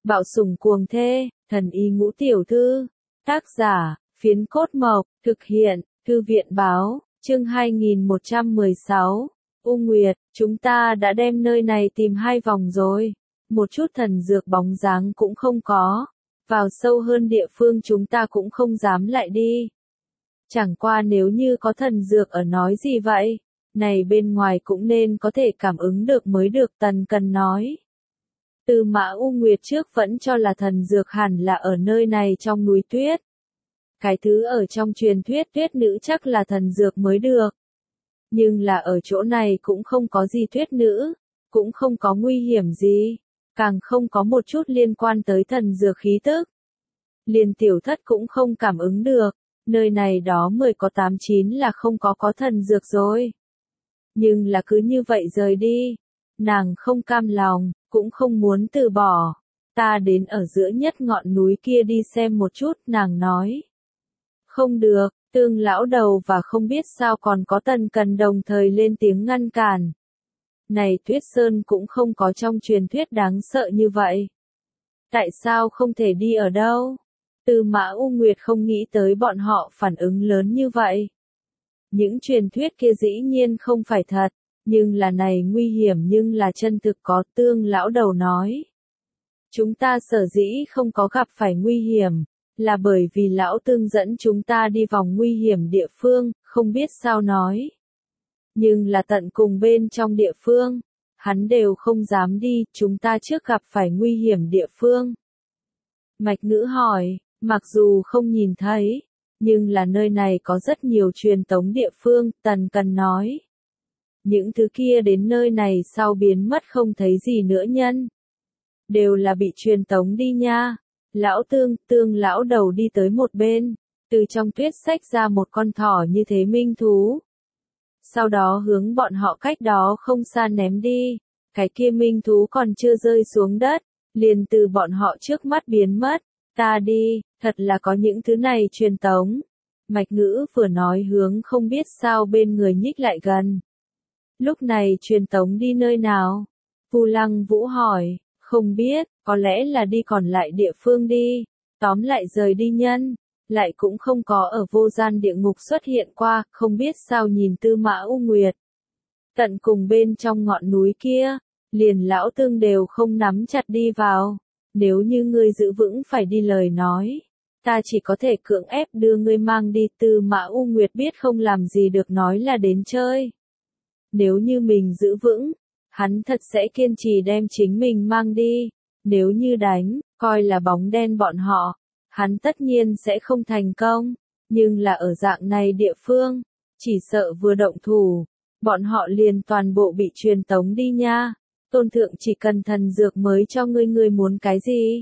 Bạo sủng cuồng thê, thần y ngũ tiểu thư. Tác giả, Phiến Cốt Mộc, thực hiện, Thư viện báo, chương 2116. U Nguyệt, chúng ta đã đem nơi này tìm 2 vòng rồi. Một chút thần dược bóng dáng cũng không có. Vào sâu hơn địa phương chúng ta cũng không dám lại đi. Chẳng qua nếu như có thần dược ở nói gì vậy? Này bên ngoài cũng nên có thể cảm ứng được mới được, Tần Cần nói. Tư Mã U Nguyệt trước vẫn cho là thần dược hẳn là ở nơi này trong núi tuyết. Cái thứ ở trong truyền thuyết tuyết nữ chắc là thần dược mới được. Nhưng là ở chỗ này cũng không có gì tuyết nữ, cũng không có nguy hiểm gì, càng không có một chút liên quan tới thần dược khí tức. Liền tiểu thất cũng không cảm ứng được, nơi này đó 10 có 8-9 là không có thần dược rồi. Nhưng là cứ như vậy rời đi, nàng không cam lòng, cũng không muốn từ bỏ. Ta đến ở giữa nhất ngọn núi kia đi xem một chút, nàng nói. Không được, Tương lão đầu và không biết sao còn có Tần Cần đồng thời lên tiếng ngăn cản. Này Tuyết Sơn cũng không có trong truyền thuyết đáng sợ như vậy. Tại sao không thể đi ở đâu? Tư Mã U Nguyệt không nghĩ tới bọn họ phản ứng lớn như vậy. Những truyền thuyết kia dĩ nhiên không phải thật, nhưng là này nguy hiểm nhưng là chân thực có, Tương lão đầu nói. Chúng ta sở dĩ không có gặp phải nguy hiểm, là bởi vì lão Tương dẫn chúng ta đi vòng nguy hiểm địa phương, không biết sao nói. Nhưng là tận cùng bên trong địa phương, hắn đều không dám đi, chúng ta trước gặp phải nguy hiểm địa phương. Mạch Ngữ hỏi, mặc dù không nhìn thấy, nhưng là nơi này có rất nhiều truyền tống địa phương, Tần Cần nói. Những thứ kia đến nơi này sau biến mất không thấy gì nữa nhân. Đều là bị truyền tống đi nha. Lão Tương lão đầu đi tới một bên, từ trong tuyết xách ra một con thỏ như thế minh thú. Sau đó hướng bọn họ cách đó không xa ném đi, cái kia minh thú còn chưa rơi xuống đất, liền từ bọn họ trước mắt biến mất. Ta đi, thật là có những thứ này truyền tống. Mạch Ngữ vừa nói hướng không biết sao bên người nhích lại gần. Lúc này truyền tống đi nơi nào? Vu Lăng Vũ hỏi, không biết, có lẽ là đi còn lại địa phương đi. Tóm lại rời đi nhân, lại cũng không có ở vô gian địa ngục xuất hiện qua, không biết sao nhìn Tư Mã U Nguyệt. Tận cùng bên trong ngọn núi kia, liền lão Tương đều không nắm chặt đi vào. Nếu như ngươi giữ vững phải đi lời nói, ta chỉ có thể cưỡng ép đưa ngươi mang đi. Tư Mã U Nguyệt biết không làm gì được nói là đến chơi. Nếu như mình giữ vững, hắn thật sẽ kiên trì đem chính mình mang đi. Nếu như đánh, coi là bóng đen bọn họ, hắn tất nhiên sẽ không thành công. Nhưng là ở dạng này địa phương, chỉ sợ vừa động thủ, bọn họ liền toàn bộ bị truyền tống đi nha. Tôn thượng chỉ cần thần dược mới cho ngươi muốn cái gì?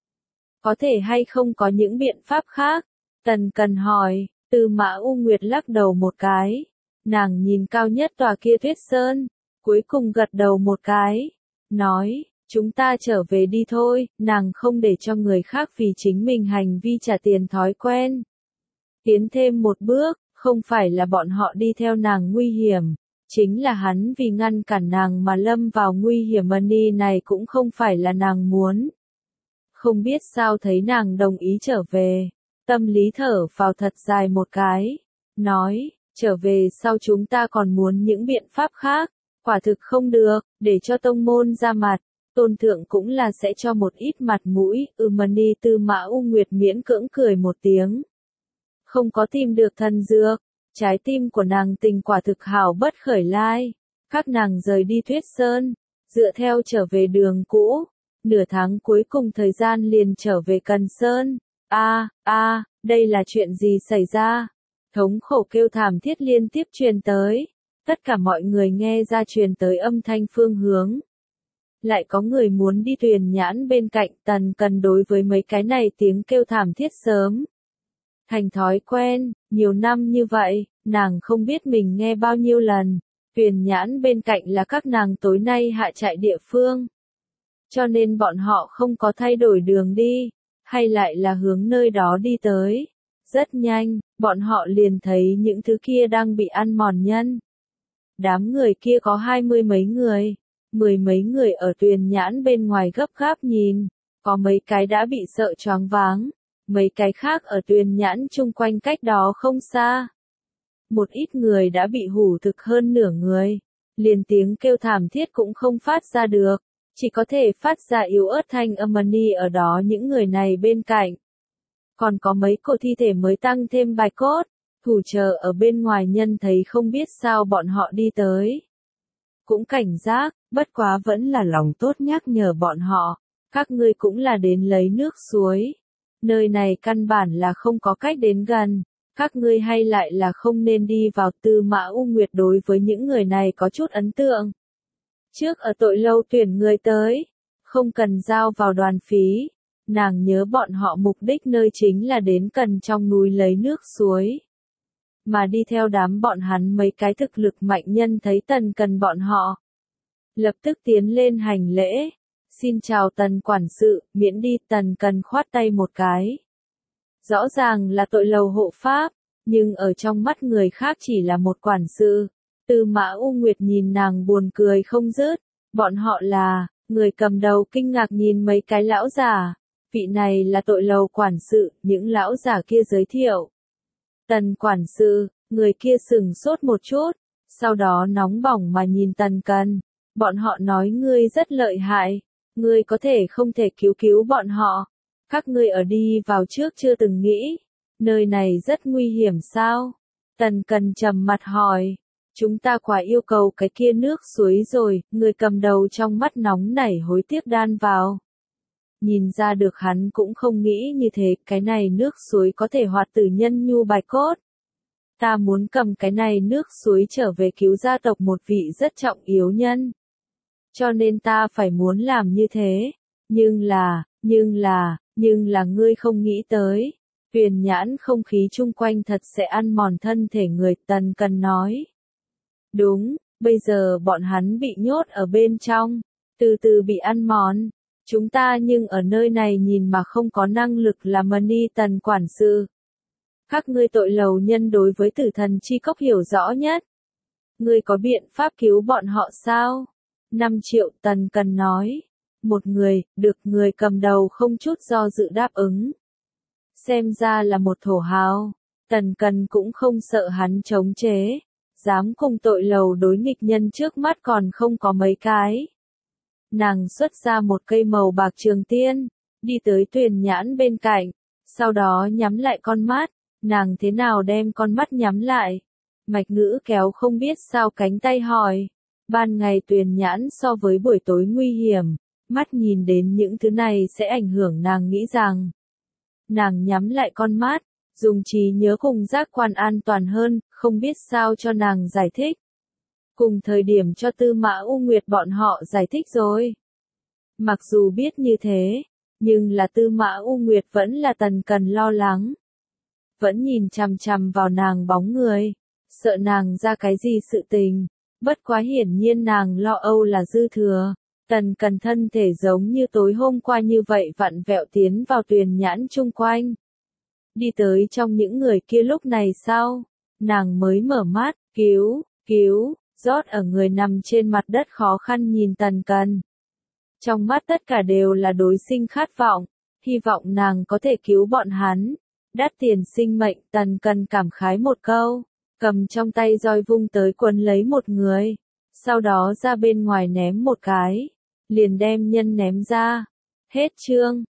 Có thể hay không có những biện pháp khác? Tần Cần hỏi. Tư Mã U Nguyệt lắc đầu một cái. Nàng nhìn cao nhất tòa kia Tuyết Sơn, cuối cùng gật đầu một cái. Nói, chúng ta trở về đi thôi, nàng không để cho người khác vì chính mình hành vi trả tiền thói quen. Tiến thêm một bước, không phải là bọn họ đi theo nàng nguy hiểm. Chính là hắn vì ngăn cản nàng mà lâm vào nguy hiểm, money này cũng không phải là nàng muốn. Không biết sao thấy nàng đồng ý trở về, tâm lý thở vào thật dài một cái, nói, trở về sau chúng ta còn muốn những biện pháp khác, quả thực không được, để cho tông môn ra mặt, tôn thượng cũng là sẽ cho một ít mặt mũi, money. Tư Mã U Nguyệt miễn cưỡng cười một tiếng. Không có tìm được thần dược. Trái tim của nàng tình quả thực hảo bất khởi lai. Các nàng rời đi Tuyết Sơn, dựa theo trở về đường cũ. Nửa tháng cuối cùng thời gian liền trở về Cần Sơn. Đây là chuyện gì xảy ra? Thống khổ kêu thảm thiết liên tiếp truyền tới. Tất cả mọi người nghe ra truyền tới âm thanh phương hướng. Lại có người muốn đi Tuyền Nhãn bên cạnh. Tần Cần đối với mấy cái này tiếng kêu thảm thiết sớm thành thói quen, nhiều năm như vậy, nàng không biết mình nghe bao nhiêu lần. Tuyền Nhãn bên cạnh là các nàng tối nay hạ trại địa phương. Cho nên bọn họ không có thay đổi đường đi, hay lại là hướng nơi đó đi tới. Rất nhanh, bọn họ liền thấy những thứ kia đang bị ăn mòn nhân. Đám người kia có 20 mấy người, 10 mấy người ở Tuyền Nhãn bên ngoài gấp gáp nhìn. Có mấy cái đã bị sợ choáng váng, mấy cái khác ở Tuyền Nhãn chung quanh cách đó không xa. Một ít người đã bị hủ thực hơn nửa người, liền tiếng kêu thảm thiết cũng không phát ra được, chỉ có thể phát ra yếu ớt thanh âm mani ở đó những người này bên cạnh. Còn có mấy cổ thi thể mới tăng thêm bài cốt, thủ chờ ở bên ngoài nhân thấy không biết sao bọn họ đi tới. Cũng cảnh giác, bất quá vẫn là lòng tốt nhắc nhở bọn họ, các ngươi cũng là đến lấy nước suối. Nơi này căn bản là không có cách đến gần, các ngươi hay lại là không nên đi vào. Tư Mã U Nguyệt đối với những người này có chút ấn tượng. Trước ở tội lâu tuyển người tới, không cần giao vào đoàn phí, nàng nhớ bọn họ mục đích nơi chính là đến cần trong núi lấy nước suối. Mà đi theo đám bọn hắn mấy cái thực lực mạnh nhân thấy Tần Cần bọn họ. Lập tức tiến lên hành lễ. Xin chào Tần quản sự, miễn đi. Tần Cần khoát tay một cái. Rõ ràng là tội lầu hộ pháp, nhưng ở trong mắt người khác chỉ là một quản sự. Tư Mã U Nguyệt nhìn nàng buồn cười không dứt. Bọn họ là, người cầm đầu kinh ngạc nhìn mấy cái lão già. Vị này là tội lầu quản sự, những lão già kia giới thiệu. Tần quản sự, người kia sừng sốt một chút, sau đó nóng bỏng mà nhìn Tần Cần. Bọn họ nói ngươi rất lợi hại, ngươi có thể không thể cứu bọn họ. Các ngươi ở đi vào trước chưa từng nghĩ, nơi này rất nguy hiểm sao? Tần Cần trầm mặt hỏi, chúng ta quá yêu cầu cái kia nước suối rồi, người cầm đầu trong mắt nóng nảy hối tiếc đan vào. Nhìn ra được hắn cũng không nghĩ như thế, cái này nước suối có thể hoạt tử nhân nhu bài cốt. Ta muốn cầm cái này nước suối trở về cứu gia tộc một vị rất trọng yếu nhân. Cho nên ta phải muốn làm như thế. Nhưng là ngươi không nghĩ tới. Tuyền Nhãn không khí chung quanh thật sẽ ăn mòn thân thể người. Tần Cần nói. Đúng, bây giờ bọn hắn bị nhốt ở bên trong, từ từ bị ăn mòn. Chúng ta nhưng ở nơi này nhìn mà không có năng lực làm mani. Tần quản sự. Các ngươi tội lầu nhân đối với tử thần chi cốc hiểu rõ nhất. Ngươi có biện pháp cứu bọn họ sao? 5 triệu. Tần Cần nói. Một người, được. Người cầm đầu không chút do dự đáp ứng. Xem ra là một thổ hào. Tần Cần cũng không sợ hắn chống chế. Dám cùng tội lầu đối nghịch nhân trước mắt còn không có mấy cái. Nàng xuất ra một cây màu bạc trường tiên, đi tới Tuyền Nhãn bên cạnh, sau đó nhắm lại con mắt. Nàng thế nào đem con mắt nhắm lại? Mạch Ngữ kéo không biết sao cánh tay hỏi. Ban ngày Tuyền Nhãn so với buổi tối nguy hiểm, mắt nhìn đến những thứ này sẽ ảnh hưởng nàng nghĩ rằng. Nàng nhắm lại con mắt, dùng trí nhớ cùng giác quan an toàn hơn, không biết sao cho nàng giải thích. Cùng thời điểm cho Tư Mã U Nguyệt bọn họ giải thích rồi. Mặc dù biết như thế, nhưng là Tư Mã U Nguyệt vẫn là Tần Cần lo lắng. Vẫn nhìn chằm chằm vào nàng bóng người, sợ nàng ra cái gì sự tình. Bất quá hiển nhiên nàng lo âu là dư thừa. Tần Cần thân thể giống như tối hôm qua như vậy vặn vẹo tiến vào Tuyền Nhãn chung quanh. Đi tới trong những người kia lúc này sau, nàng mới mở mắt, cứu, rót ở người nằm trên mặt đất khó khăn nhìn Tần Cần. Trong mắt tất cả đều là đối sinh khát vọng, hy vọng nàng có thể cứu bọn hắn. Đắt tiền sinh mệnh. Tần Cần cảm khái một câu, cầm trong tay roi vung tới quấn lấy một người, sau đó ra bên ngoài ném một cái, liền đem nhân ném ra. Hết chương.